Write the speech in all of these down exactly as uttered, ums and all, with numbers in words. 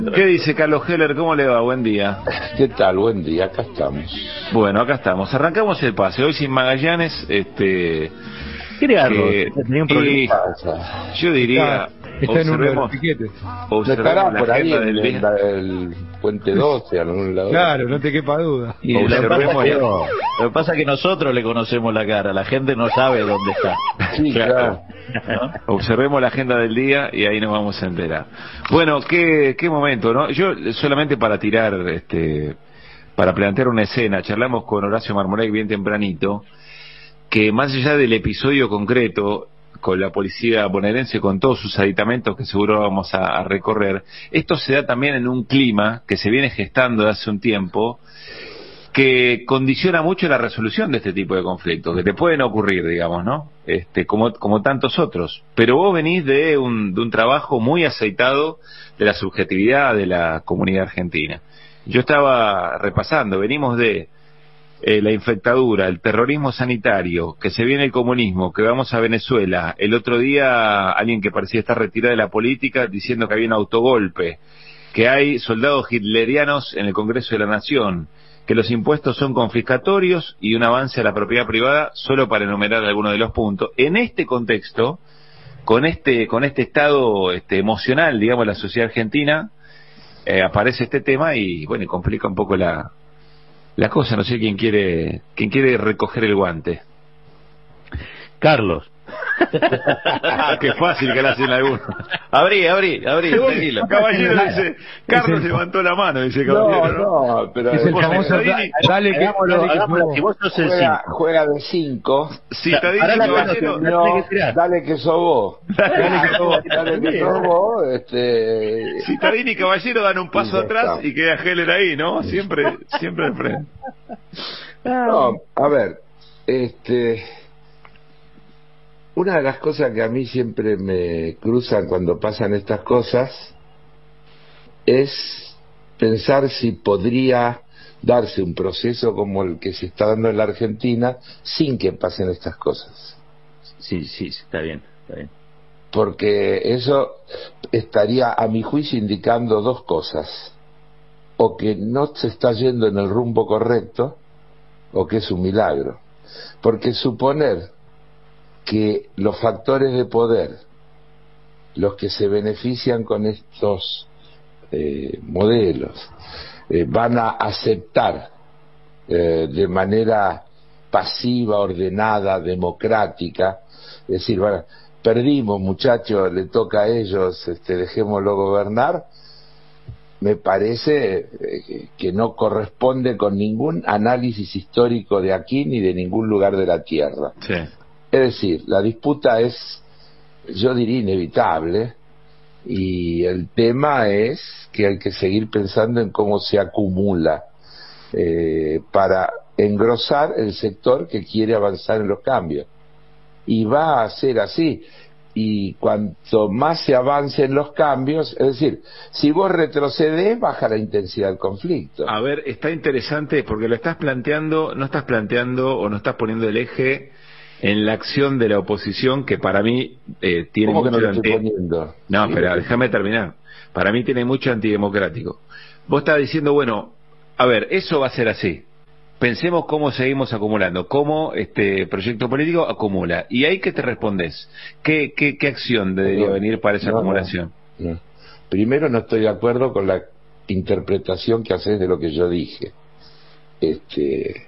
¿Qué dice Carlos Heller? ¿Cómo le va? Buen día. ¿Qué tal? Buen día, acá estamos. Bueno, acá estamos. Arrancamos el pase. Hoy sin Magallanes, este... ¿Quiere Carlos? Que, ¿Tenía un problema? Yo diría... Está, está observemos, en un observemos la por ahí agenda en del el, día. el Puente doce, a algún lado. Claro, no te quepa duda. Y lo, que Observemos pasa que, la- lo que pasa es que nosotros le conocemos la cara, la gente no sabe dónde está. Sí, claro. ¿No? Observemos la agenda del día y ahí nos vamos a enterar. Bueno, qué, qué momento, ¿no? Yo solamente para tirar, este, para plantear una escena, charlamos con Horacio Marmolek bien tempranito, que más allá del episodio concreto, con la policía bonaerense, con todos sus aditamentos que seguro vamos a, a recorrer, esto se da también en un clima que se viene gestando de hace un tiempo, que condiciona mucho la resolución de este tipo de conflictos, que te pueden ocurrir, digamos, ¿no? Este, como, como tantos otros. Pero vos venís de un, de un trabajo muy aceitado de la subjetividad de la comunidad argentina. Yo estaba repasando, venimos de eh, la infectadura, el terrorismo sanitario, que se viene el comunismo, que vamos a Venezuela. El otro día alguien que parecía estar retirado de la política diciendo que había un autogolpe, que hay soldados hitlerianos en el Congreso de la Nación, que los impuestos son confiscatorios y un avance a la propiedad privada, solo para enumerar algunos de los puntos. En este contexto, con este con este estado este, emocional, digamos, de la sociedad argentina, eh, aparece este tema y, bueno, y complica un poco la, la cosa. No sé quién quiere quién quiere recoger el guante. Carlos. Qué fácil que le hacen algunos. Abrí, abrí, abrí, tranquilo. Caballero dice, Carlos levantó la mano, dice No, caballero. ¿no? no, pero Es el Vos famoso sabés, da- dale que, Hagámoslo, dale que hagámoslo, juego. si vos sos el juega, cinco. juega de cinco. Citadini, Pará la caballero. pelota, No, tenés que tirar. dale que sos vos. Dale que juego. Dale que sos vos. Este... Citadini y Caballero dan un paso Y ya atrás está. y queda Heller ahí, ¿no? Siempre, siempre al frente. No, a ver, este... Una de las cosas que a mí siempre me cruzan cuando pasan estas cosas es pensar si podría darse un proceso como el que se está dando en la Argentina sin que pasen estas cosas. Sí, sí, está bien, está bien. Porque eso estaría, a mi juicio, indicando dos cosas: o que no se está yendo en el rumbo correcto, o que es un milagro. Porque suponer que los factores de poder, los que se benefician con estos eh, modelos, eh, van a aceptar eh, de manera pasiva, ordenada, democrática, es decir, bueno, perdimos muchachos, le toca a ellos, este, dejémoslo gobernar, me parece eh, que no corresponde con ningún análisis histórico de aquí ni de ningún lugar de la Tierra. Sí. Es decir, la disputa es, yo diría, inevitable, y el tema es que hay que seguir pensando en cómo se acumula eh, para engrosar el sector que quiere avanzar en los cambios. Y va a ser así. Y cuanto más se avance en los cambios, es decir, si vos retrocedes, baja la intensidad del conflicto. A ver, está interesante porque lo estás planteando, no estás planteando o no estás poniendo el eje en la acción de la oposición, que para mí eh, tiene ¿Cómo que mucho no lo estoy anti... poniendo? No, Sí, espera, porque- déjame terminar. Para mí tiene mucho antidemocrático. Vos estás diciendo, bueno, a ver, eso va a ser así. Pensemos cómo seguimos acumulando, cómo este proyecto político acumula. ¿Y ahí qué te respondes? ¿Qué, qué, qué acción debería No, venir para esa no, acumulación? no. Primero, no estoy de acuerdo con la interpretación que haces de lo que yo dije. Este,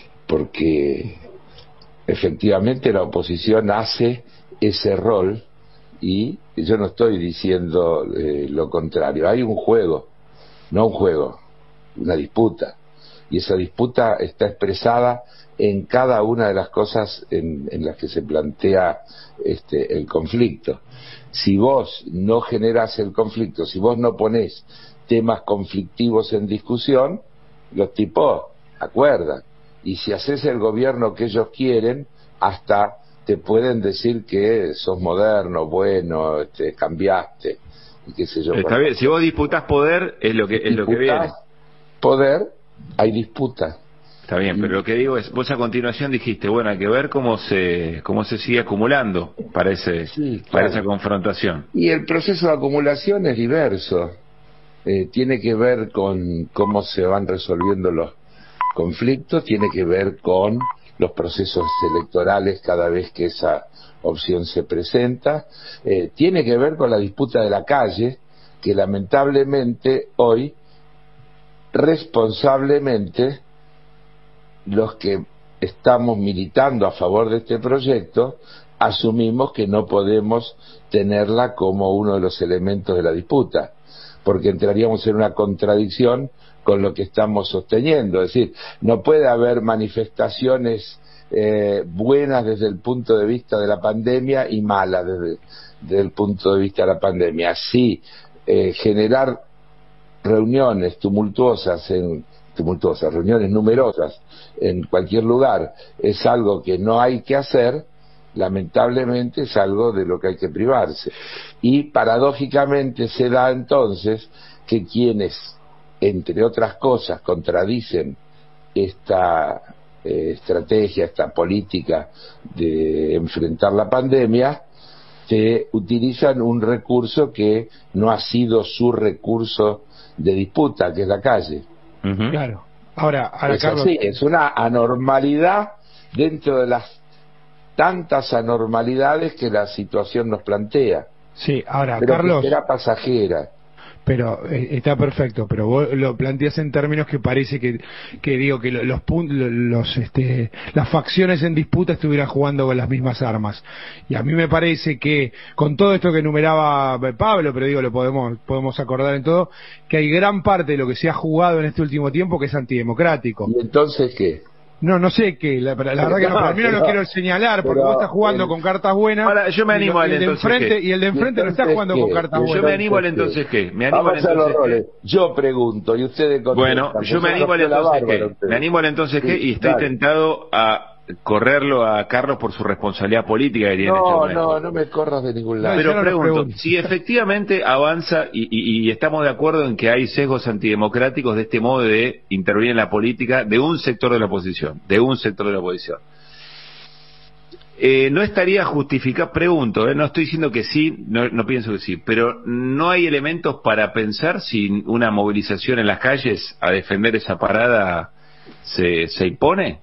porque efectivamente la oposición hace ese rol y yo no estoy diciendo eh, lo contrario. Hay un juego, no un juego, una disputa. Y esa disputa está expresada en cada una de las cosas en, en las que se plantea este, el conflicto. Si vos no generás el conflicto, si vos no ponés temas conflictivos en discusión, los tipos acuerdan. Y si haces el gobierno que ellos quieren, hasta te pueden decir que sos moderno, bueno, este, cambiaste, y qué sé yo. Está bien, si vos disputás poder, es lo que es lo que viene. Poder, hay disputa. Está bien, pero lo que digo es, vos a continuación dijiste, bueno, hay que ver cómo se cómo se sigue acumulando para ese Sí, para claro. esa confrontación. Y el proceso de acumulación es diverso. eh, tiene que ver con cómo se van resolviendo los conflictos, tiene que ver con los procesos electorales cada vez que esa opción se presenta, eh, tiene que ver con la disputa de la calle, que lamentablemente hoy, responsablemente, los que estamos militando a favor de este proyecto, asumimos que no podemos tenerla como uno de los elementos de la disputa, porque entraríamos en una contradicción con lo que estamos sosteniendo. Es decir, no puede haber manifestaciones eh, buenas desde el punto de vista de la pandemia y malas desde, desde el punto de vista de la pandemia. Sí, eh, generar reuniones tumultuosas en tumultuosas, reuniones numerosas en cualquier lugar es algo que no hay que hacer, lamentablemente es algo de lo que hay que privarse. Y paradójicamente se da entonces que quienes, entre otras cosas, contradicen esta eh, estrategia, esta política de enfrentar la pandemia, que utilizan un recurso que no ha sido su recurso de disputa, que es la calle. Uh-huh. Claro. Ahora, ahora es Carlos... así, es una anormalidad dentro de las tantas anormalidades que la situación nos plantea. Sí, ahora, pero Carlos... que será pasajera. Pero eh, está perfecto, pero vos lo planteas en términos que parece que, que digo que los, los, los este, las facciones en disputa estuvieran jugando con las mismas armas. Y a mí me parece que con todo esto que enumeraba Pablo, pero digo lo podemos podemos acordar en todo, que hay gran parte de lo que se ha jugado en este último tiempo que es antidemocrático. ¿Y entonces qué? No, no sé qué, la, la verdad que no, pero a mí no lo quiero señalar, porque vos estás jugando el, con cartas buenas. Ahora, yo me animo y, lo, al y el de entonces enfrente, ¿qué? y el de enfrente no está jugando ¿qué? con cartas yo buenas. Yo me animo al entonces qué. Me animo Vamos al a los entonces roles. qué. Yo pregunto y ustedes contestan. Bueno, yo me animo al entonces qué. Me animo al entonces qué y estoy dale. tentado a correrlo a Carlos por su responsabilidad política que tiene. No, no, no me corras de ningún lado. Pero no pregunto, pregunto. si efectivamente avanza y, y, y estamos de acuerdo en que hay sesgos antidemocráticos de este modo de intervenir en la política de un sector de la oposición, de un sector de la oposición. Eh, no estaría justificado, pregunto, eh, no estoy diciendo que sí, no, no pienso que sí, pero ¿no hay elementos para pensar si una movilización en las calles a defender esa parada se, se impone?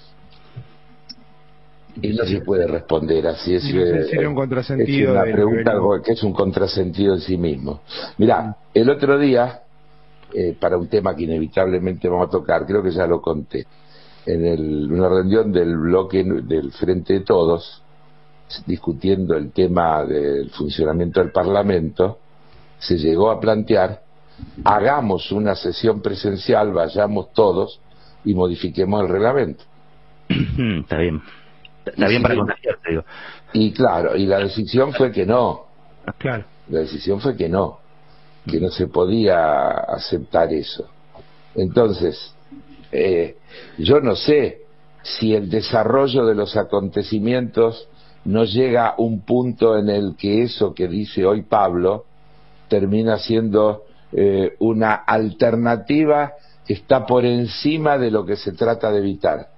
Y no se puede responder así. Es, no sería un contrasentido. Es una de pregunta de que es un contrasentido en sí mismo. Mirá, el otro día, eh, para un tema que inevitablemente vamos a tocar, creo que ya lo conté, en el, una reunión del bloque del Frente de Todos, discutiendo el tema del funcionamiento del Parlamento, se llegó a plantear, hagamos una sesión presencial, vayamos todos y modifiquemos el reglamento. Está bien. Está y bien sí, para contagiarse, digo. Y claro, y la decisión fue que no. Claro. La decisión fue que no, que no se podía aceptar eso. Entonces, eh, yo no sé si el desarrollo de los acontecimientos no llega a un punto en el que eso que dice hoy Pablo termina siendo eh, una alternativa que está por encima de lo que se trata de evitar.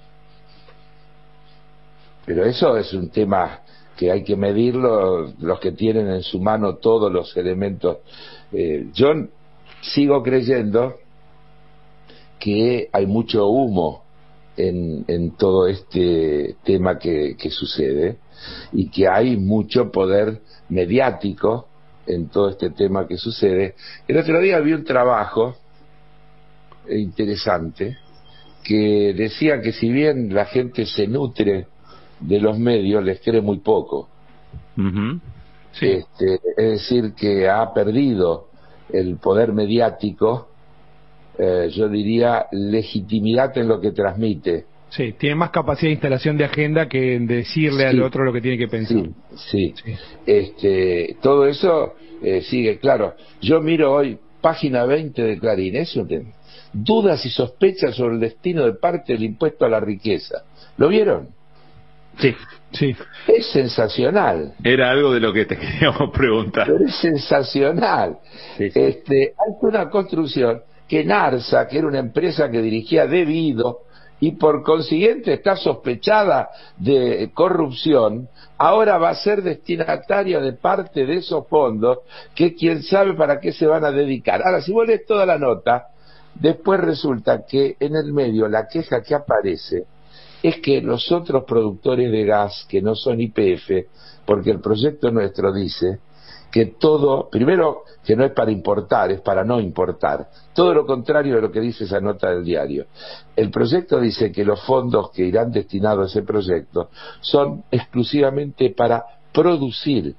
Pero eso es un tema que hay que medirlo los que tienen en su mano todos los elementos. Eh, yo sigo creyendo que hay mucho humo en, en todo este tema que, que sucede y que hay mucho poder mediático en todo este tema que sucede. El otro día vi un trabajo interesante que decía que si bien la gente se nutre de los medios, les cree muy poco. Uh-huh. Sí. Este, es decir, que ha perdido el poder mediático, eh, yo diría, legitimidad en lo que transmite. Sí, tiene más capacidad de instalación de agenda que en decirle sí. al otro lo que tiene que pensar. Sí, sí. sí. Este, todo eso eh, sigue, claro. Yo miro hoy página veinte de Clarín, eso te... dudas y sospechas sobre el destino de parte del impuesto a la riqueza. ¿Lo vieron? Sí, sí. Es sensacional. Era algo de lo que te queríamos preguntar. Pero es sensacional. Sí, sí. Este, hay una construcción que Narsa, que era una empresa que dirigía Debido, y por consiguiente está sospechada de corrupción, ahora va a ser destinataria de parte de esos fondos que quién sabe para qué se van a dedicar. Ahora, si vos lees toda la nota, después resulta que en el medio la queja que aparece es que los otros productores de gas que no son Y P F, porque el proyecto nuestro dice que todo, primero que no es para importar, es para no importar, todo lo contrario de lo que dice esa nota del diario. El proyecto dice que los fondos que irán destinados a ese proyecto son exclusivamente para producir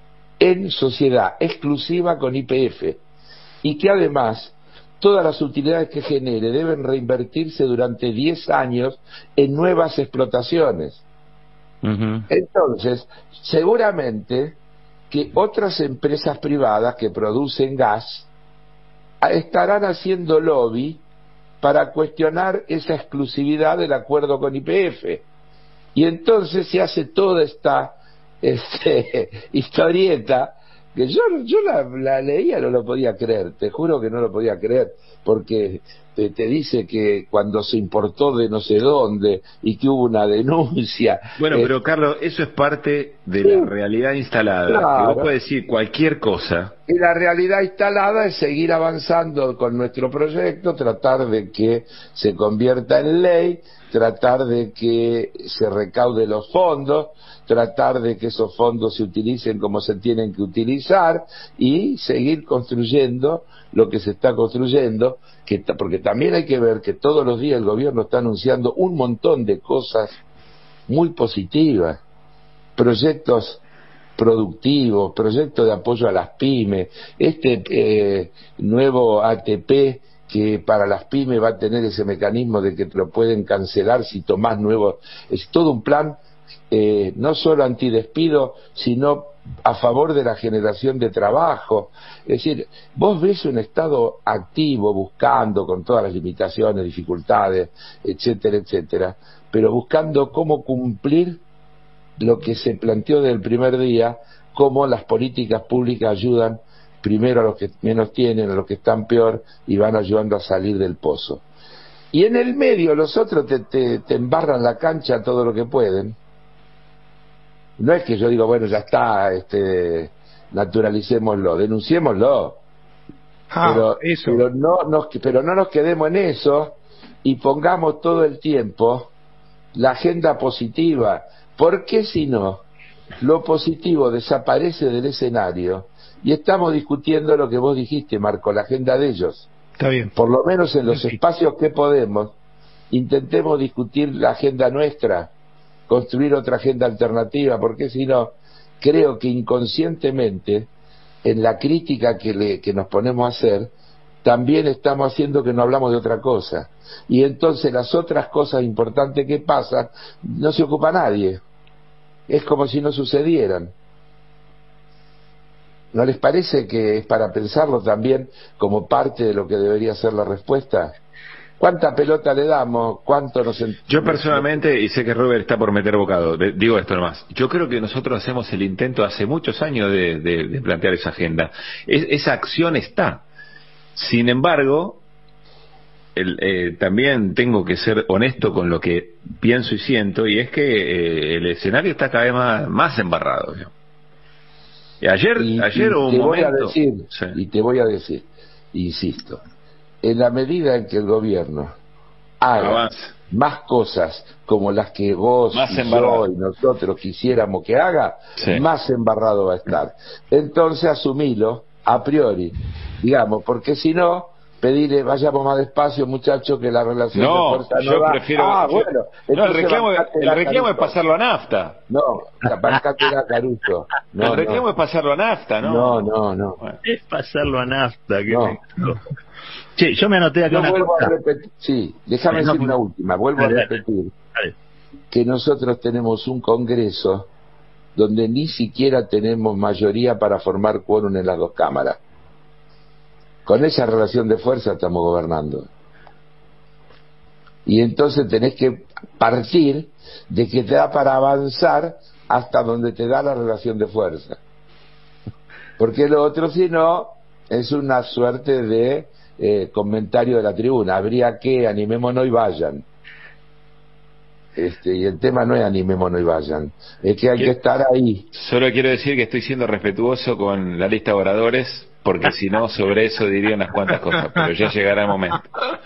en sociedad exclusiva con Y P F, y que además todas las utilidades que genere deben reinvertirse durante diez años en nuevas explotaciones. Uh-huh. Entonces, seguramente que otras empresas privadas que producen gas estarán haciendo lobby para cuestionar esa exclusividad del acuerdo con Y P F. Y entonces se hace toda esta este, historieta que yo, yo la, la leía, no lo podía creer, te juro que no lo podía creer, porque te, te dice que cuando se importó de no sé dónde y que hubo una denuncia. Bueno, eh, pero Carlos, eso es parte de sí, la realidad instalada, claro, que vos podés decir cualquier cosa. Y la realidad instalada es seguir avanzando con nuestro proyecto, tratar de que se convierta en ley, tratar de que se recaude los fondos, tratar de que esos fondos se utilicen como se tienen que utilizar y seguir construyendo lo que se está construyendo, que, porque también hay que ver que todos los días el gobierno está anunciando un montón de cosas muy positivas, proyectos productivos, proyectos de apoyo a las pymes, este eh, nuevo A T P que para las pymes va a tener ese mecanismo de que te lo pueden cancelar si tomás nuevos, es todo un plan eh, no solo antidespido, sino a favor de la generación de trabajo. Es decir, vos ves un Estado activo, buscando, con todas las limitaciones, dificultades, etcétera, etcétera, pero buscando cómo cumplir lo que se planteó desde el primer día, cómo las políticas públicas ayudan primero a los que menos tienen, a los que están peor, y van ayudando a salir del pozo. Y en el medio los otros te, te, te embarran la cancha todo lo que pueden. No es que yo digo, bueno, ya está, este, naturalicémoslo, denunciémoslo. Ah, pero, eso. pero no nos, pero no nos quedemos en eso y pongamos todo el tiempo la agenda positiva. Porque si no, lo positivo desaparece del escenario y estamos discutiendo lo que vos dijiste, Marco, la agenda de ellos. Está bien. Por lo menos en los sí. espacios que podemos, intentemos discutir la agenda nuestra, construir otra agenda alternativa, porque si no, creo que inconscientemente, en la crítica que, le, que nos ponemos a hacer, también estamos haciendo que no hablamos de otra cosa. Y entonces las otras cosas importantes que pasan, no se ocupa nadie. Es como si no sucedieran. ¿No les parece que es para pensarlo también como parte de lo que debería ser la respuesta? ¿Cuánta pelota le damos? ¿Cuánto nos... Yo personalmente, y sé que Robert está por meter bocado, digo esto nomás, yo creo que nosotros hacemos el intento hace muchos años de, de, de plantear esa agenda. Es, esa acción está. Sin embargo, el, eh, también tengo que ser honesto con lo que pienso y siento, y es que eh, el escenario está cada vez más, más embarrado. ¿No? Y ayer, y, ayer y hubo un te momento... voy a decir, sí. y te voy a decir, insisto, en la medida en que el gobierno haga Avance. más cosas como las que vos Más y yo embarrado. y nosotros quisiéramos que haga, Sí. más embarrado va a estar. Entonces asumilo a priori, digamos, porque si no, pedirle, vayamos más despacio, muchachos, que la relación No, de fuerza no yo da. prefiero... Ah, yo- bueno, no, el entonces reclamo, bancátela, el reclamo es Caruso. pasarlo a nafta. No, bancátela, Caruso. No, el reclamo no. es pasarlo a nafta, ¿no? No, no, no. Bueno. Es pasarlo a nafta. Que No. me... Che, yo me anoté acá Yo una vuelvo cosa. a repetir, sí, déjame Dale, no, decir una no. última, vuelvo Dale, a dale. repetir Dale. que nosotros tenemos un congreso donde ni siquiera tenemos mayoría para formar quórum en las dos cámaras. Con esa relación de fuerza estamos gobernando. Y entonces tenés que partir de que te da para avanzar hasta donde te da la relación de fuerza. Porque lo otro, si no, es una suerte de eh, comentario de la tribuna. Habría que, animémonos y vayan. Este, y el tema no es animémonos y vayan, es que hay que estar ahí. Solo quiero decir que estoy siendo respetuoso con la lista de oradores, porque si no, sobre eso diría unas cuantas cosas, pero ya llegará el momento.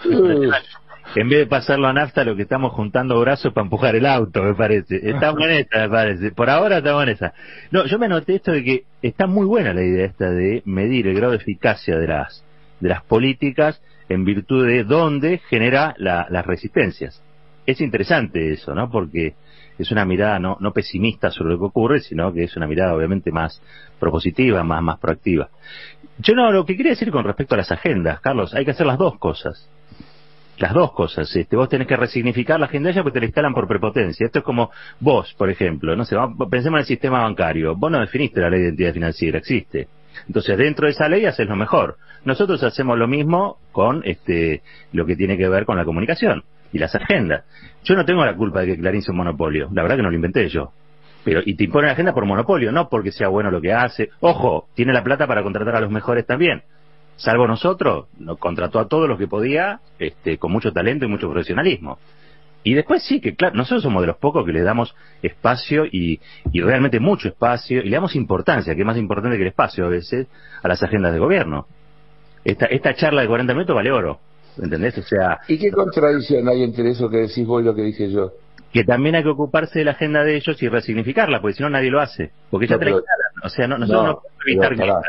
En vez de pasarlo a nafta, lo que estamos juntando brazos para empujar el auto, me parece. Estamos en esa, me parece. Por ahora estamos en esa. No, yo me noté esto de que está muy buena la idea esta de medir el grado de eficacia de las de las políticas en virtud de dónde genera la, las resistencias. Es interesante eso, ¿no? Porque es una mirada no, no pesimista sobre lo que ocurre, sino que es una mirada obviamente más propositiva, más, más proactiva. Yo no, lo que quería decir con respecto a las agendas, Carlos, hay que hacer las dos cosas. Las dos cosas, este, vos tenés que resignificar la agenda de ella porque te la instalan por prepotencia. Esto es como vos, por ejemplo, no sé, vamos, pensemos en el sistema bancario. Vos no definiste la ley de identidad financiera, existe. Entonces, dentro de esa ley haces lo mejor. Nosotros hacemos lo mismo con este lo que tiene que ver con la comunicación y las agendas. Yo no tengo la culpa de que Clarín sea un monopolio, la verdad que no lo inventé yo. Pero, y te imponen la agenda por monopolio, no porque sea bueno lo que hace. Ojo, tiene la plata para contratar a los mejores también. Salvo nosotros, nos contrató a todos los que podía, este, con mucho talento y mucho profesionalismo. Y después sí, que claro, nosotros somos de los pocos que le damos espacio y, y realmente mucho espacio, y le damos importancia, que es más importante que el espacio a veces, a las agendas de gobierno. Esta, esta charla de cuarenta minutos vale oro, ¿entendés? O sea... ¿Y qué contradicción hay entre eso que decís vos y lo que dije yo? Que también hay que ocuparse de la agenda de ellos y resignificarla, porque si no nadie lo hace. Porque ya No, te la pero- instalan. O sea, no, nosotros no, no podemos evitar pero que... pará.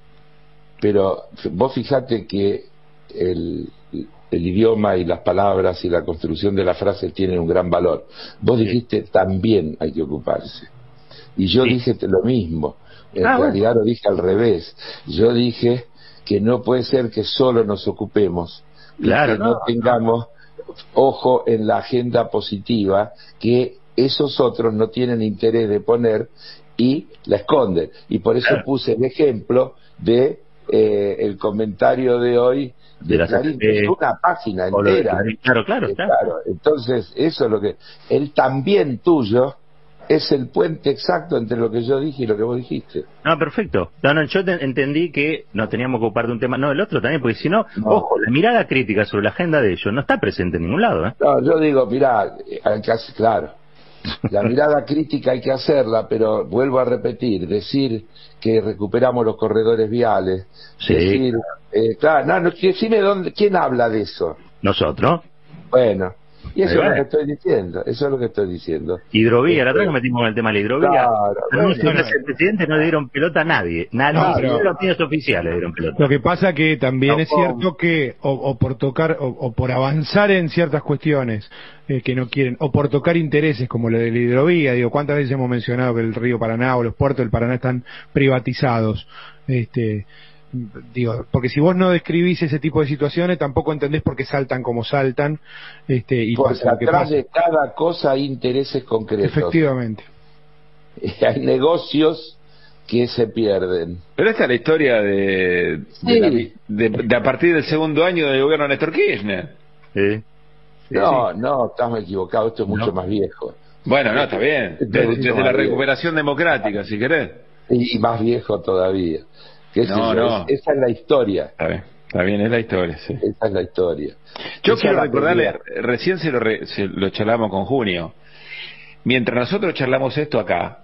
Pero vos fijate que el, el idioma y las palabras y la construcción de la frase tienen un gran valor. Vos Sí. dijiste también hay que ocuparse. Y yo Sí. dije lo mismo. En Ah, realidad lo dije al revés. Yo dije que no puede ser que solo nos ocupemos y Claro, que no, no, tengamos ojo en la agenda positiva que esos otros no tienen interés de poner y la esconden. Y por eso Claro. puse el ejemplo de eh, el comentario de hoy de, De las- Clarín, eh, que es una página o lo de entera. Clarín. Claro, claro, Eh, claro. claro. Entonces, eso es lo que... El también tuyo es el puente exacto entre lo que yo dije y lo que vos dijiste. No, perfecto. No, no, yo te- entendí que nos teníamos que ocupar de un tema. No, el otro también, porque si no, No. ojo, la mirada crítica sobre la agenda de ellos no está presente en ningún lado, ¿eh? No, yo digo, mirá, eh, hay que hacer- claro, la mirada crítica hay que hacerla, pero vuelvo a repetir, decir que recuperamos los corredores viales, Sí. decir, eh, claro, no, no, decime dónde, quién habla de eso. Nosotros. Bueno, y eso Ahí es va. lo que estoy diciendo, eso es lo que estoy diciendo. Hidrovía, la otra Este, vez nos metimos con el tema de la hidrovía. Claro, Anuncio bueno, del presidente, no le dieron pelota a nadie. Nadie, No, ni pero- siquiera los medios oficiales le dieron pelota. Lo que pasa que también No, es cierto que o, o por tocar o, o por avanzar en ciertas cuestiones eh, que no quieren o por tocar intereses como lo de la hidrovía, digo, cuántas veces hemos mencionado que el río Paraná o los puertos del Paraná están privatizados, este digo, porque si vos no describís ese tipo de situaciones tampoco entendés por qué saltan como saltan, este y porque pasa lo que atrás pasa. de cada cosa hay intereses concretos. Efectivamente. Y hay negocios que se pierden. Pero esta es la historia de, de, Sí. la- de- de a partir del segundo año del gobierno de Néstor Kirchner. Sí. Sí, No, no, estamos equivocados, esto es mucho No. más viejo. Bueno, no, está bien. Esto es Desde, mucho desde más la viejo. recuperación democrática, si querés. Y, y más viejo todavía. ¿Qué sé No, yo? no. Es- esa es la historia. Está bien, está bien, es la historia, sí. Esa es la historia. Yo Esa quiero es la recordarle, pelea. recién se lo, re- se lo charlamos con Junio. Mientras nosotros charlamos esto acá,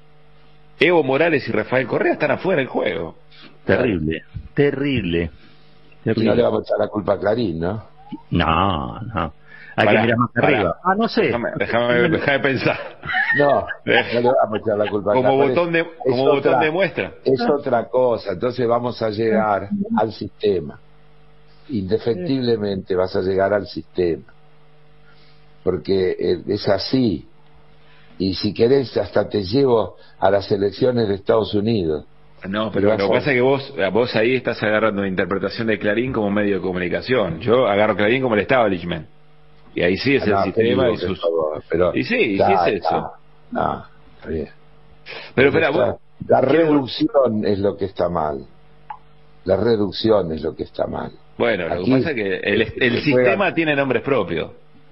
Evo Morales y Rafael Correa están afuera del juego. Terrible, terrible. Y no terrible. le vamos a echar la culpa a Clarín, ¿no? No, no. Hay Pará, que mirar más pará. arriba. Ah, no sé. Déjame, déjame, déjame pensar. No, no le vamos a echar la culpa a Como Clarín. botón de, Es como otra- botón de muestra. Es otra cosa, entonces vamos a llegar al sistema. Indefectiblemente vas a llegar al sistema. Porque eh, es así. Y si querés, hasta te llevo a las elecciones de Estados Unidos. No, pero Vas lo a- que pasa es que vos, vos ahí estás agarrando la interpretación de Clarín como medio de comunicación. Yo agarro Clarín como el establishment. Y ahí sí es el No, sistema te y digo, sus... por favor, pero- Y sí, y Ya, sí es eso. ya. No, está bien. Pero espera, Está- vos... la quiero- reducción es lo que está mal. La reducción es lo que está mal. Bueno, lo Aquí, que pasa es que el, eh, el se sistema juega- tiene nombres propios.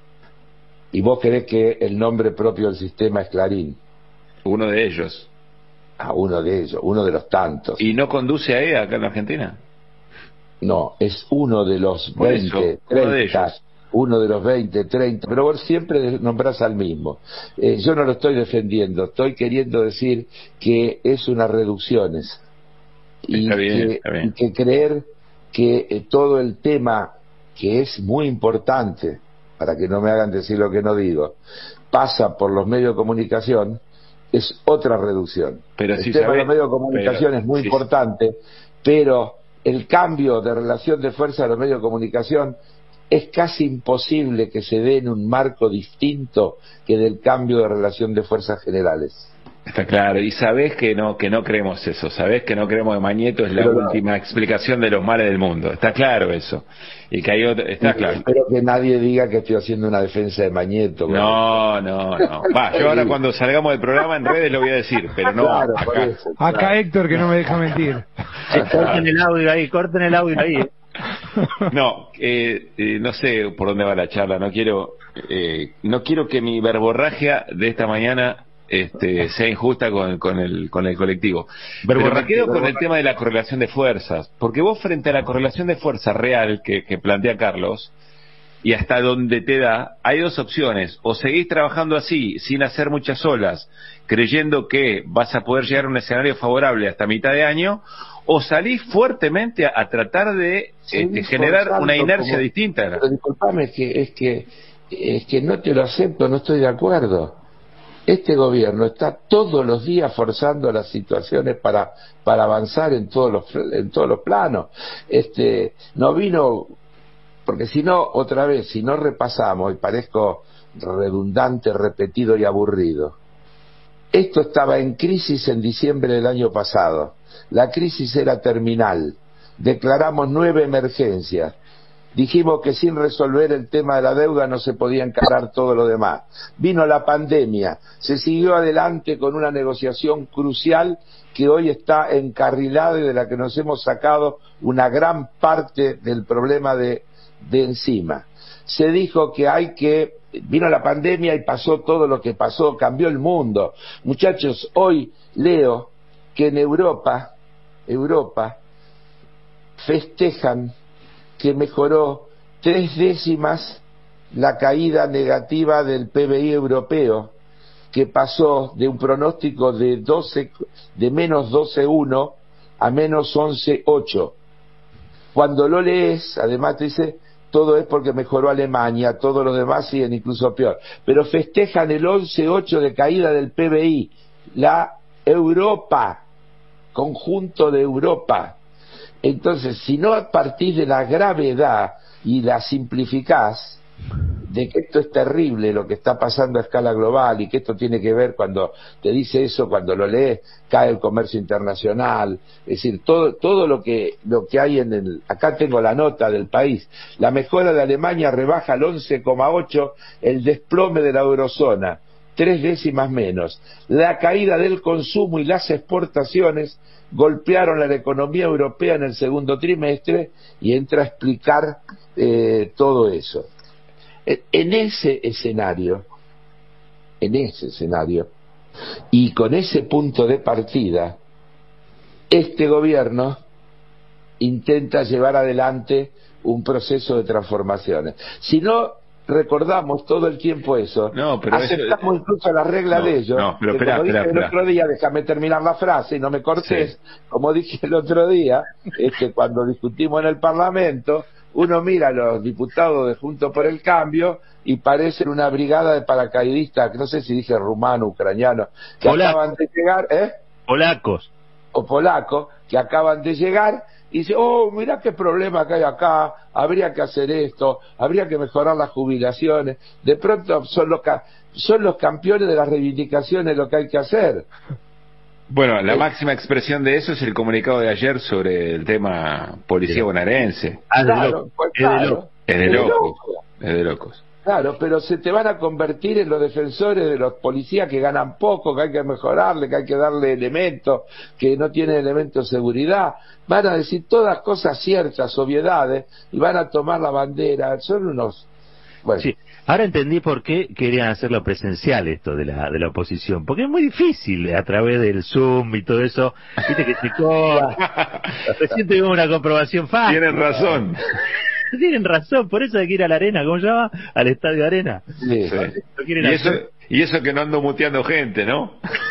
Y vos querés que el nombre propio del sistema es Clarín. Uno de ellos. A uno de ellos, uno de los tantos. ¿Y no conduce a E A acá en la Argentina? No, es uno de los Por veinte, eso, uno de treinta, ellos. uno de los veinte, treinta, pero vos siempre nombrás al mismo. Eh, yo no lo estoy defendiendo, estoy queriendo decir que es unas reducciones. Y, está bien, que, está bien. y que creer que eh, todo el tema, que es muy importante, para que no me hagan decir lo que no digo, pasa por los medios de comunicación, es otra reducción. Pero el si tema sabés, de los medios de comunicación pero, es muy sí, importante, pero el cambio de relación de fuerza de los medios de comunicación es casi imposible que se dé en un marco distinto que del cambio de relación de fuerzas generales. está claro, y sabés que no que no creemos eso, sabés que no creemos que Mañeto es la Pero no. última explicación de los males del mundo, está claro eso, y que hay otro, está Y claro. espero que nadie diga que estoy haciendo una defensa de Mañeto. No, no, no. Va, yo ahora cuando salgamos del programa en redes lo voy a decir, pero no Claro, por acá. eso, Acá claro. Héctor, que no me deja mentir. Sí, corten el audio ahí, corten el audio ahí. eh. No, eh, eh, no sé por dónde va la charla, no quiero eh, no quiero que mi verborragia de esta mañana este, sea injusta con, con, el, con el colectivo. Pero me quedo con el tema de la correlación de fuerzas, porque vos frente a la correlación de fuerzas real que, que plantea Carlos, y hasta donde te da, hay dos opciones: o seguís trabajando así, sin hacer muchas olas, creyendo que vas a poder llegar a un escenario favorable hasta mitad de año, o salís fuertemente a, a tratar de este, generar una inercia como, distinta. Pero disculpame, es que, es que es que no te lo acepto, no estoy de acuerdo. Este gobierno está todos los días forzando las situaciones para para avanzar en todos los en todos los planos. Este no vino, porque si no, otra vez, si no repasamos, y parezco redundante, repetido y aburrido, esto estaba en crisis en diciembre del año pasado. La crisis era terminal. Declaramos nueve emergencias. Dijimos que sin resolver el tema de la deuda no se podía encarar todo lo demás. Vino la pandemia. Se siguió adelante con una negociación crucial que hoy está encarrilada y de la que nos hemos sacado una gran parte del problema de, de encima. Se dijo que hay que... Vino la pandemia y pasó todo lo que pasó, cambió el mundo. Muchachos, hoy leo que en Europa, Europa, festejan que mejoró tres décimas la caída negativa del P B I europeo, que pasó de un pronóstico de doce, de menos doce coma uno a menos once coma ocho. Cuando lo lees, además te dice, todo es porque mejoró Alemania, todos los demás siguen incluso peor. Pero festejan el once coma ocho de caída del P B I, la Europa, conjunto de Europa. Entonces, si no partís de la gravedad y la simplificás, de que esto es terrible lo que está pasando a escala global y que esto tiene que ver, cuando te dice eso, cuando lo lees, cae el comercio internacional, es decir, todo todo lo que lo que hay en el... Acá tengo la nota del País. La mejora de Alemania rebaja al once coma ocho el desplome de la eurozona, tres décimas menos. La caída del consumo y las exportaciones golpearon a la economía europea en el segundo trimestre, y entra a explicar eh, todo eso. En ese escenario, en ese escenario, y con ese punto de partida, este gobierno intenta llevar adelante un proceso de transformaciones. Si no recordamos todo el tiempo eso, no, pero aceptamos eso... incluso la regla no, de ellos, no, pero que espera, como espera, dije espera. el otro día, déjame terminar la frase y no me cortes, sí. Como dije el otro día, este, cuando discutimos en el Parlamento, uno mira a los diputados de Juntos por el Cambio y parecen una brigada de paracaidistas, que no sé si dije rumano, ucraniano, que Polaco. acaban de llegar, ¿eh? Polacos. O polacos, que acaban de llegar y dice, oh, mirá qué problema que hay acá, habría que hacer esto, habría que mejorar las jubilaciones. De pronto son los, son los campeones de las reivindicaciones lo que hay que hacer. Bueno, la eh, máxima expresión de eso es el comunicado de ayer sobre el tema policía bonaerense. Ah, de claro, loco. pues, Es de claro, loco. Es de es de locos, loco. es de locos. Claro, pero se te van a convertir en los defensores de los policías que ganan poco, que hay que mejorarle, que hay que darle elementos, que no tienen elementos de seguridad. Van a decir todas cosas ciertas, obviedades, y van a tomar la bandera. Son unos... Bueno. Sí. Ahora entendí por qué querían hacerlo presencial esto de la de la oposición, porque es muy difícil a través del Zoom y todo eso, viste que se cobra. Recién tuvimos una comprobación fácil. Tienes razón. tienen razón, por eso hay que ir a la arena, ¿cómo se llama? Al estadio Arena. Sí. Sí. No quieren Y eso, hacer- y eso que no ando muteando gente, ¿no?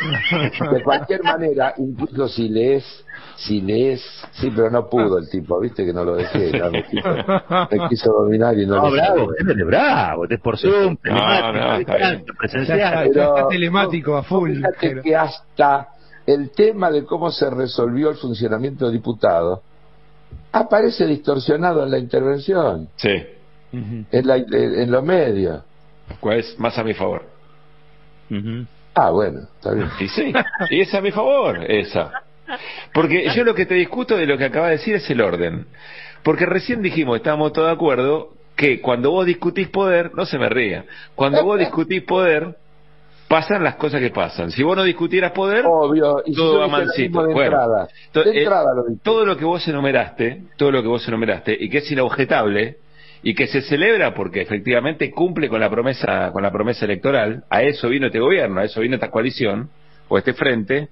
De cualquier manera, incluso si lees, si lees, sí, pero no pudo el tipo, viste que no lo dejé, ya me quiso, me quiso dominar y no, No, le bravo, salió. déjale bravo, es por Zoom, No, telemático, no, está bien. distancia, Ya está, presencial. ya está Pero- telemático a full. Fíjate pero- que hasta el tema de cómo se resolvió el funcionamiento de diputados aparece distorsionado en la intervención, Sí. Ujú. en, la, en los medios. ¿Cuál es más a mi favor? Ujú. Ah, bueno, está bien. Y sí, y es a mi favor, esa. Porque yo lo que te discuto de lo que acaba de decir es el orden. Porque recién dijimos, estamos todos de acuerdo, que cuando vos discutís poder, no se me ría, cuando vos discutís poder, pasan las cosas que pasan. Si vos no discutieras poder, Obvio, y si todo yo va dije lo mansito. mismo de Bueno, entrada, to- de eh, entrada lo dije. todo lo que vos enumeraste, todo lo que vos enumeraste, y que es inobjetable, y que se celebra porque efectivamente cumple con la promesa, con la promesa electoral, a eso vino este gobierno, a eso vino esta coalición, o este frente,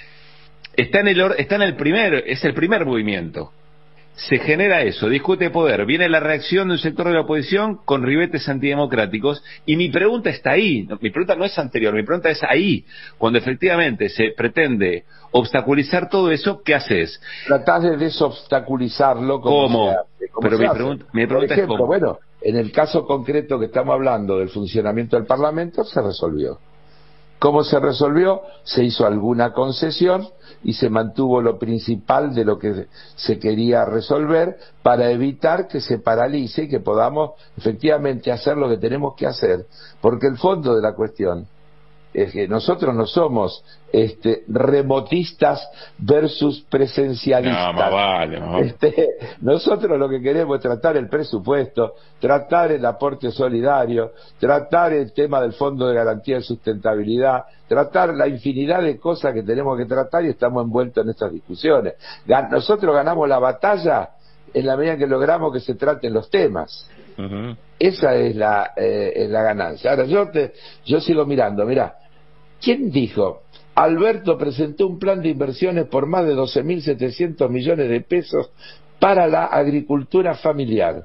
está en el, or- está en el primer, es el primer movimiento. Se genera eso, discute poder, viene la reacción de un sector de la oposición con ribetes antidemocráticos, y mi pregunta está ahí, no, mi pregunta no es anterior, mi pregunta es ahí, cuando efectivamente se pretende obstaculizar todo eso, ¿qué haces? Tratás de desobstaculizarlo como ¿Cómo? se hace, como Pero se mi hace. pregunta- mi Por pregunta es ejemplo, cómo. bueno, en el caso concreto que estamos hablando del funcionamiento del Parlamento, se resolvió. ¿Cómo se resolvió? Se hizo alguna concesión y se mantuvo lo principal de lo que se quería resolver para evitar que se paralice y que podamos efectivamente hacer lo que tenemos que hacer, porque el fondo de la cuestión es que nosotros no somos este, remotistas versus presencialistas. No, más vale, más vale. Este, nosotros lo que queremos es tratar el presupuesto, tratar el aporte solidario, tratar el tema del Fondo de Garantía de Sustentabilidad, tratar la infinidad de cosas que tenemos que tratar y estamos envueltos en estas discusiones. Gan- Nosotros ganamos la batalla en la medida que logramos que se traten los temas. Ujú. Esa es la, eh, es la ganancia. Ahora, yo, te, yo sigo mirando, mirá, ¿quién dijo? Alberto presentó un plan de inversiones por más de doce mil setecientos millones de pesos para la agricultura familiar.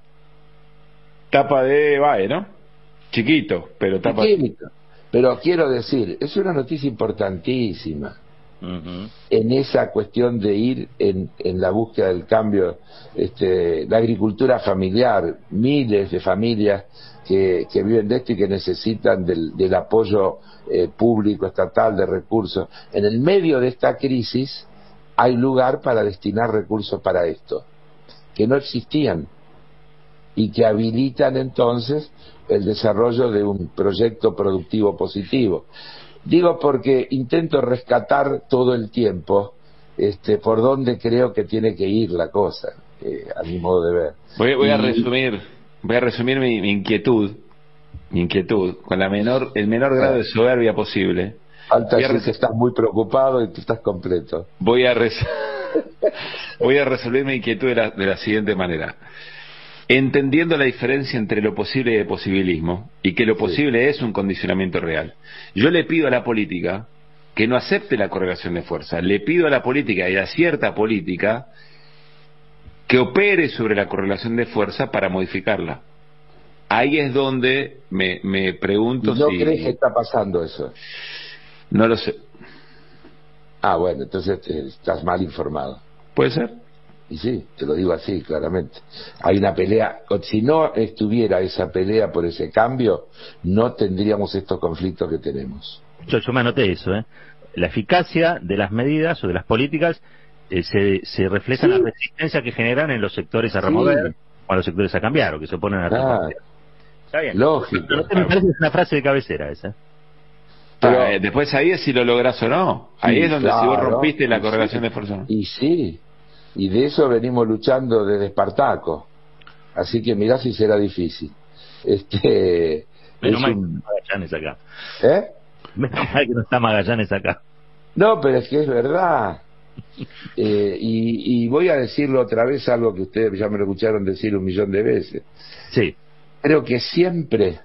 Tapa de Bae, ¿no? Chiquito, pero tapa... Pequeñito. Pero quiero decir, es una noticia importantísima Ujú. en esa cuestión de ir en, en la búsqueda del cambio, este, la agricultura familiar, miles de familias que, que viven de esto y que necesitan del, del apoyo eh, público, estatal, de recursos. En el medio de esta crisis hay lugar para destinar recursos para esto, que no existían y que habilitan entonces el desarrollo de un proyecto productivo positivo. Digo porque intento rescatar todo el tiempo este, por donde creo que tiene que ir la cosa, eh, a mi modo de ver. Voy, voy a Y- resumir, voy a resumir mi, mi inquietud, mi inquietud, con la menor, el menor grado de soberbia posible. Falta Voy a decir res- que estás muy preocupado y que estás completo. Voy a res- voy a resolver mi inquietud de la, de la siguiente manera. Entendiendo la diferencia entre lo posible y el posibilismo, y que lo posible es un condicionamiento real, yo le pido a la política que no acepte la correlación de fuerza, le pido a la política y a cierta política que opere sobre la correlación de fuerza para modificarla. Ahí es donde me, me pregunto ¿Y no si... crees que está pasando eso? No lo sé. Ah, bueno, entonces te- estás mal informado. ¿Puede ser? Y sí, te lo digo así, claramente. Hay una pelea, si no estuviera esa pelea por ese cambio, no tendríamos estos conflictos que tenemos. Yo, yo me anoté eso, ¿eh? La eficacia de las medidas o de las políticas eh, se, se refleja en Sí. la resistencia que generan en los sectores a Sí. remover o a los sectores a cambiar o que se oponen a Claro. cambiar. Está bien. Lógico. Pero me parece que es una frase de cabecera esa. Pero Pero- eh, después ahí es si lo lográs o no. Ahí Sí, es donde si vos claro. rompiste la Y correlación sí. de fuerza. Y sí, y de eso venimos luchando desde Espartaco. Así que mirá si será difícil. Este, Menos es mal que un- no está Magallanes acá. ¿Eh? Menos mal que no está Magallanes acá. No, pero es que es verdad. Eh, y, y voy a decirlo otra vez, algo que ustedes ya me lo escucharon decir un millón de veces. Sí. Creo que siempre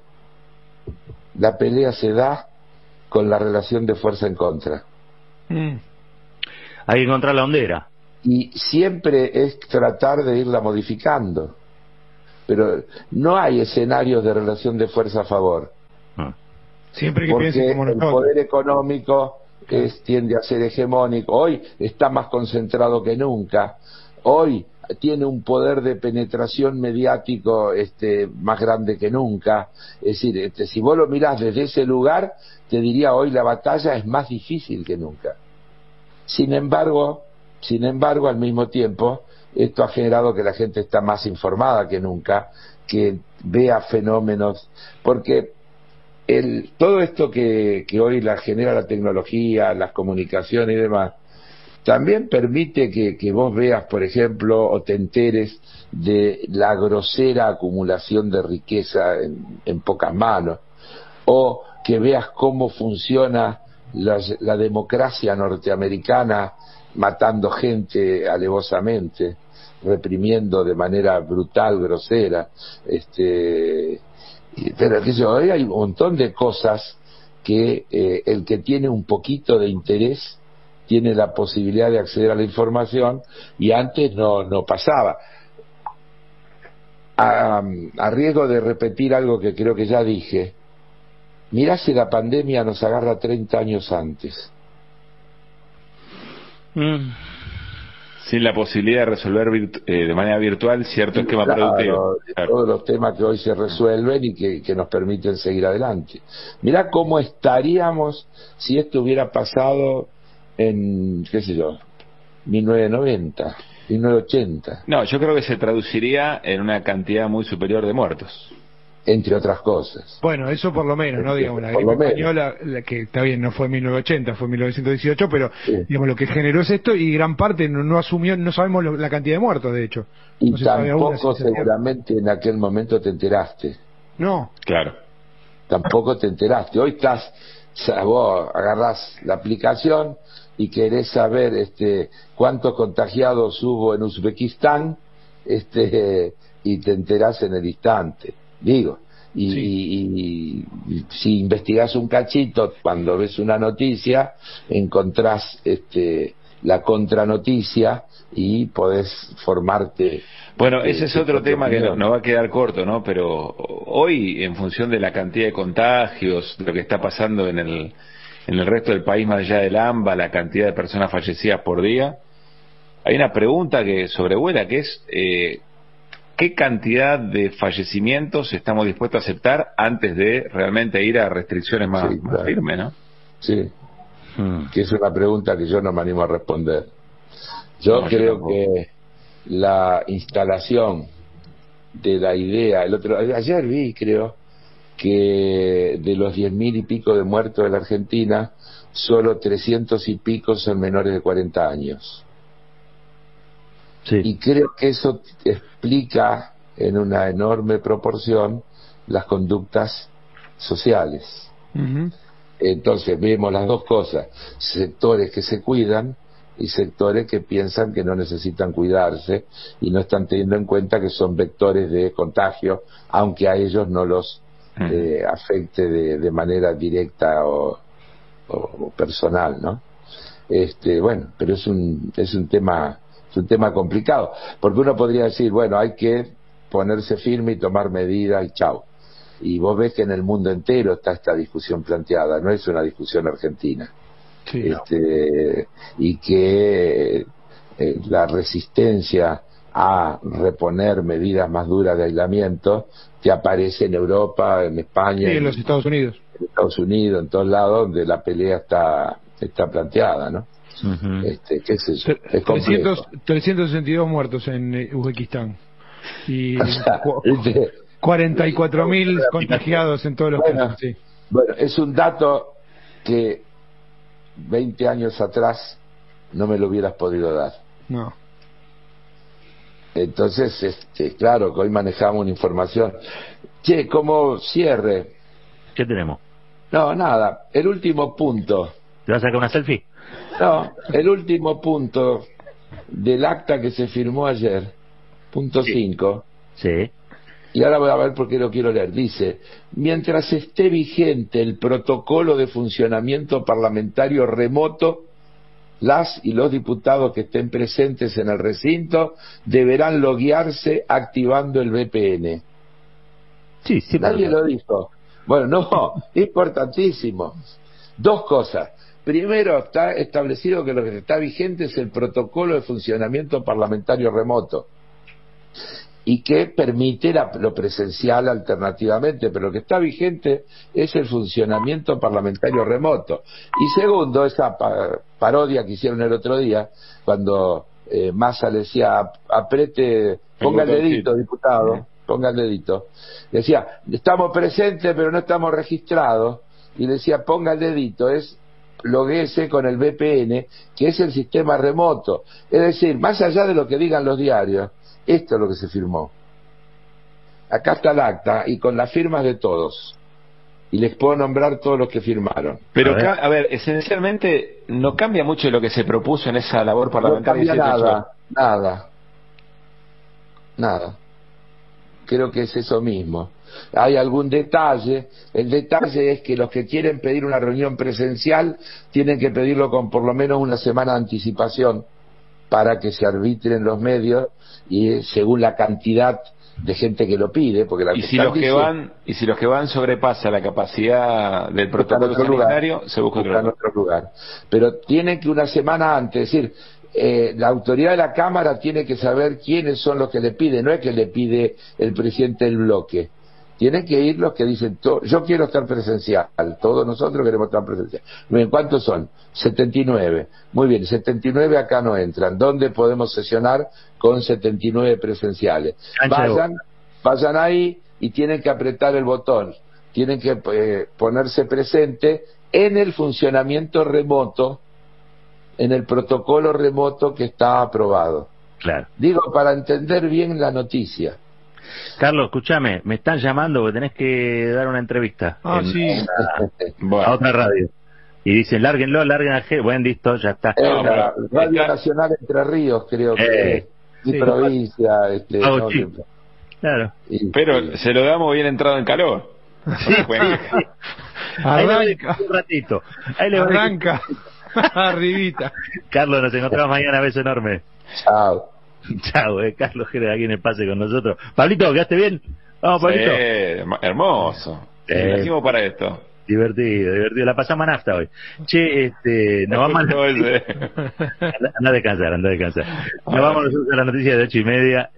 la pelea se da con la relación de fuerza en contra. Mm. Hay que encontrar la hondera. Y siempre es tratar de irla modificando. pero no hay escenarios de relación de fuerza a favor. Ah. Siempre que Porque piensen como el nosotros. poder económico es, tiende a ser hegemónico. Hoy está más concentrado que nunca. Hoy tiene un poder de penetración mediático este, más grande que nunca. Es decir, este, si vos lo mirás desde ese lugar, te diría hoy la batalla es más difícil que nunca. Sin embargo, sin embargo, al mismo tiempo, esto ha generado que la gente está más informada que nunca, que vea fenómenos, porque el, todo esto que, que hoy la genera la tecnología, las comunicaciones y demás, también permite que, que vos veas, por ejemplo, o te enteres de la grosera acumulación de riqueza en, en pocas manos, o que veas cómo funciona la, la democracia norteamericana matando gente alevosamente, reprimiendo de manera brutal, grosera, este, pero qué sé yo, hoy hay un montón de cosas que eh, el que tiene un poquito de interés tiene la posibilidad de acceder a la información y antes no, no pasaba. A, a riesgo de repetir algo que creo que ya dije, mirá si la pandemia nos agarra treinta años antes. Mm. Sin la posibilidad de resolver virtu eh, de manera virtual cierto esquema Claro, productivo. Claro. Todos los temas que hoy se resuelven y que, que nos permiten seguir adelante. Mirá cómo estaríamos si esto hubiera pasado en, qué sé yo, mil novecientos noventa, mil novecientos ochenta. No, yo creo que se traduciría en una cantidad muy superior de muertos. Entre otras cosas. Bueno, eso por lo menos, ¿no? Digamos, la Por gripe lo menos. española, la que está bien, no fue en mil novecientos ochenta, fue en mil novecientos dieciocho, pero Sí. digamos lo que generó es esto y gran parte no, no asumió, no sabemos lo- la cantidad de muertos, de hecho. Y No se sabe aún la tampoco ciencia cierta. seguramente en aquel momento te enteraste. No, Claro. Tampoco te enteraste. Hoy estás, o sea, vos agarrás la aplicación y querés saber este cuántos contagiados hubo en Uzbekistán, este y te enterás en el instante. Digo, y, Sí. y- y- y si investigás un cachito, cuando ves una noticia, encontrás este la contranoticia y podés formarte. Bueno, este, ese es tu otro propia tema que no, opinión. no va a quedar corto, ¿no? Pero hoy, en función de la cantidad de contagios, lo que está pasando en el, en el resto del país más allá del AMBA, la cantidad de personas fallecidas por día, hay una pregunta que sobrevuela, que es eh, ¿qué cantidad de fallecimientos estamos dispuestos a aceptar antes de realmente ir a restricciones más, Sí, más claro. firmes, ¿no? Sí. Mm. Que es una pregunta que yo no me animo a responder. Yo No, yo creo tampoco. que la instalación de la idea, el otro ayer vi, creo, que de los diez mil y pico de muertos de la Argentina, solo trescientos y pico son menores de cuarenta años. Sí. Y creo que eso explica en una enorme proporción las conductas sociales. Ujú. Entonces vemos las dos cosas, sectores que se cuidan y sectores que piensan que no necesitan cuidarse y no están teniendo en cuenta que son vectores de contagio, aunque a ellos no los eh, afecte de, de manera directa o, o, o personal, ¿no? Este, bueno, pero es un es un tema es un tema complicado, porque uno podría decir, bueno, hay que ponerse firme y tomar medidas y chao. Y vos ves que en el mundo entero está esta discusión planteada, no es una discusión argentina. Sí. Este, y que eh, la resistencia a reponer medidas más duras de aislamiento que aparece en Europa, en España, Sí, en los Estados Unidos. en Estados Unidos, en todos lados donde la pelea está está planteada, ¿no? Ujú. Este, qué sé yo, Tre- es complejo. trescientos, trescientos sesenta y dos muertos en eh, Uzbekistán. Y O sea, cu- ¿viste? cuarenta y cuatro mil contagiados en todos los Bueno, casos, sí. Bueno, es un dato que veinte años atrás no me lo hubieras podido dar. No. Entonces, este, claro que hoy manejamos una información. Che, como cierre. ¿Qué tenemos? No, nada. El último punto. ¿Te vas a sacar una selfie? No, el último punto del acta que se firmó ayer. Punto Sí. cinco. Sí. Y ahora voy a ver por qué lo quiero leer. Dice, mientras esté vigente el protocolo de funcionamiento parlamentario remoto, las y los diputados que estén presentes en el recinto deberán loguearse activando el V P N. Sí, sí. Nadie lo dijo. Bueno, no, importantísimo. Dos cosas. Primero, está establecido que lo que está vigente es el protocolo de funcionamiento parlamentario remoto y que permite la, lo presencial alternativamente, pero lo que está vigente es el funcionamiento parlamentario remoto. Y segundo, esa pa parodia que hicieron el otro día, cuando eh, Massa le decía, aprete, ponga el dedito, diputado, ponga el dedito, decía, estamos presentes pero no estamos registrados, y decía, ponga el dedito, es loguese con el V P N, que es el sistema remoto. Es decir, más allá de lo que digan los diarios, esto es lo que se firmó. Acá está el acta y con las firmas de todos. Y les puedo nombrar todos los que firmaron. Pero, a ver, a ver esencialmente no cambia mucho lo que se propuso en esa labor parlamentaria. No cambia nada, nada. Nada. Creo que es eso mismo. Hay algún detalle. El detalle es que los que quieren pedir una reunión presencial tienen que pedirlo con por lo menos una semana de anticipación para que se arbitren los medios y según la cantidad de gente que lo pide, porque la y si los que van y si los que van sobrepasa la capacidad del protocolo sanitario, se busca otro lugar. otro lugar. Pero tienen que una semana antes, es decir, eh, la autoridad de la Cámara tiene que saber quiénes son los que le piden, no es que le pide el presidente del bloque. Tienen que ir los que dicen, yo quiero estar presencial, todos nosotros queremos estar presencial. Bien, ¿cuántos son? setenta y nueve. Muy bien, setenta y nueve acá no entran. ¿Dónde podemos sesionar con setenta y nueve presenciales? Vayan, vayan ahí y tienen que apretar el botón. Tienen que eh, ponerse presente en el funcionamiento remoto, en el protocolo remoto que está aprobado. Claro. Digo, para entender bien la noticia. Carlos, escúchame, me están llamando porque tenés que dar una entrevista ah, en, sí. en la, bueno. a otra radio. Y dicen, lárguenlo, larguen a G. Bueno, listo, ya está. Eh, no, la Radio está... Nacional Entre Ríos, creo que eh, mi sí, provincia. Este, oh, no, sí. que... Claro. Y, Pero y... se lo damos bien entrado en calor. Sí, bueno. Ahí arranca. un ratito. Ahí le arranca. Arribita. Carlos, nos encontramos mañana. Beso enorme. Chao. Chao, eh, Carlos Jerez aquí en el pase con nosotros. Pablito, ¿quedaste bien? Vamos, Pablito. Sí, hermoso. Eh, Nacimos para esto. Divertido, divertido. La pasamos a nafta hoy. Che, este, nos vamos a... No, anda, anda a descansar, anda a descansar. Nos vamos nosotros a la noticia de ocho y media.